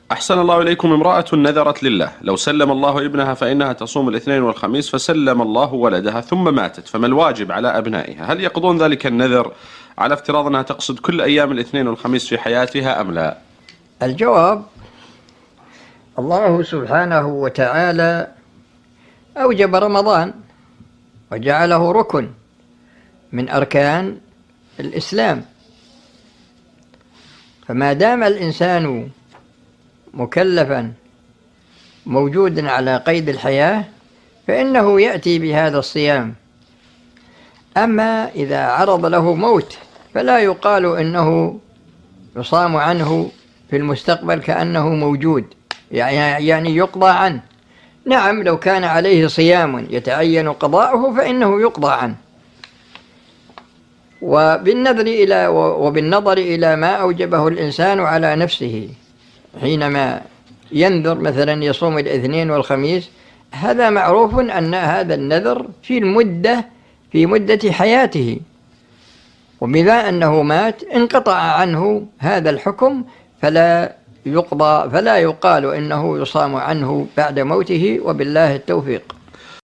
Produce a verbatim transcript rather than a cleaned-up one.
أحسن الله إليكم. امرأة نذرت لله لو سلم الله ابنها فإنها تصوم الاثنين والخميس، فسلم الله ولدها ثم ماتت، فما الواجب على أبنائها؟ هل يقضون ذلك النذر على افتراض أنها تقصد كل أيام الاثنين والخميس في حياتها أم لا؟ الجواب: الله سبحانه وتعالى أوجب رمضان وجعله ركن من أركان الإسلام، فما دام الإنسان مكلفا موجودا على قيد الحياة فإنه يأتي بهذا الصيام. أما إذا عرض له موت فلا يقال إنه يصام عنه في المستقبل كأنه موجود، يعني يقضى عنه. نعم، لو كان عليه صيام يتعين قضاؤه فإنه يقضى عنه. وبالنظر إلى وبالنظر إلى ما أوجبه الإنسان على نفسه حينما ينذر مثلا يصوم الاثنين والخميس، هذا معروف أن هذا النذر في المدة في مدة حياته، وبما أنه مات انقطع عنه هذا الحكم، فلا يقضى فلا يقال إنه يصام عنه بعد موته، وبالله التوفيق.